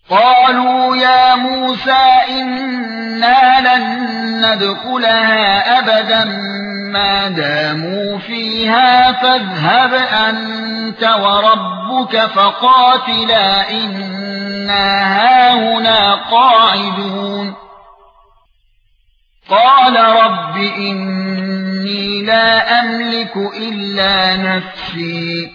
قالوا يا موسى إنا لن ندخلها أبدا ما داموا فيها فاذهب أنت وربك فقاتلا إنا هاهنا قاعدون قال رب إني لا أملك إلا نفسي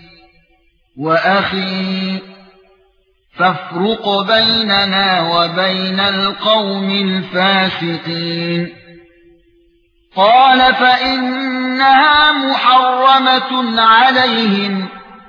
وأخي فافرق بيننا وبين القوم الفاسقين قال فإنها محرمة عليهم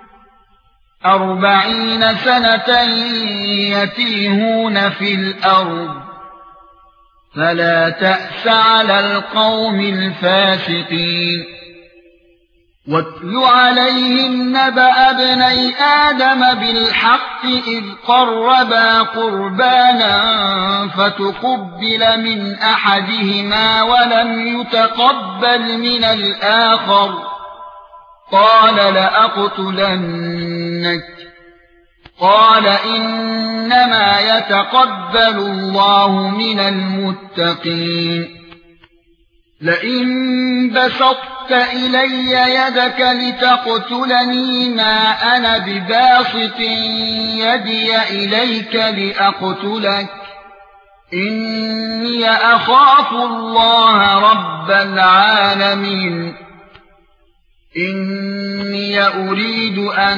40 سنة يتيهون في الأرض فلا تأس على القوم الفاسقين واتل عليهم نبأ ابني آدم بالحق إذ قربا قربانا فتقبل من أحدهما ولم يتقبل من الآخر قال لأقتلنك قال إنما يتقبل الله من المتقين لئن بسطت إلي يدك لتقتلني ما أنا بباسط يدي إليك لأقتلك إني أخاف الله رب العالمين إني أريد أن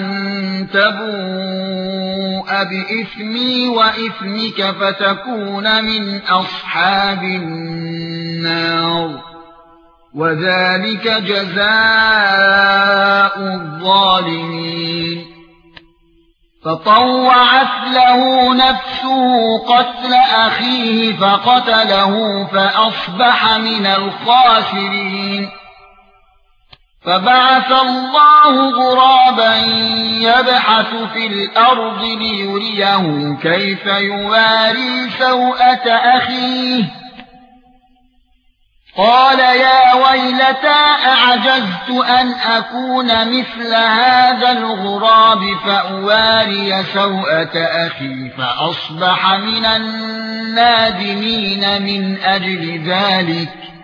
تبوء بإثمي وإثمك فتكون من أصحاب النار وذلك جزاء الظالمين فطوعت له نفسه قتل أخيه فقتله فأصبح من الخاسرين فبعث الله غرابا يبحث في الأرض ليريه كيف يواري سوءة أخيه قال يا ويلتى أعجزت أن أكون مثل هذا الغراب فأواري سوءة أخي فأصبح من النادمين من أجل ذلك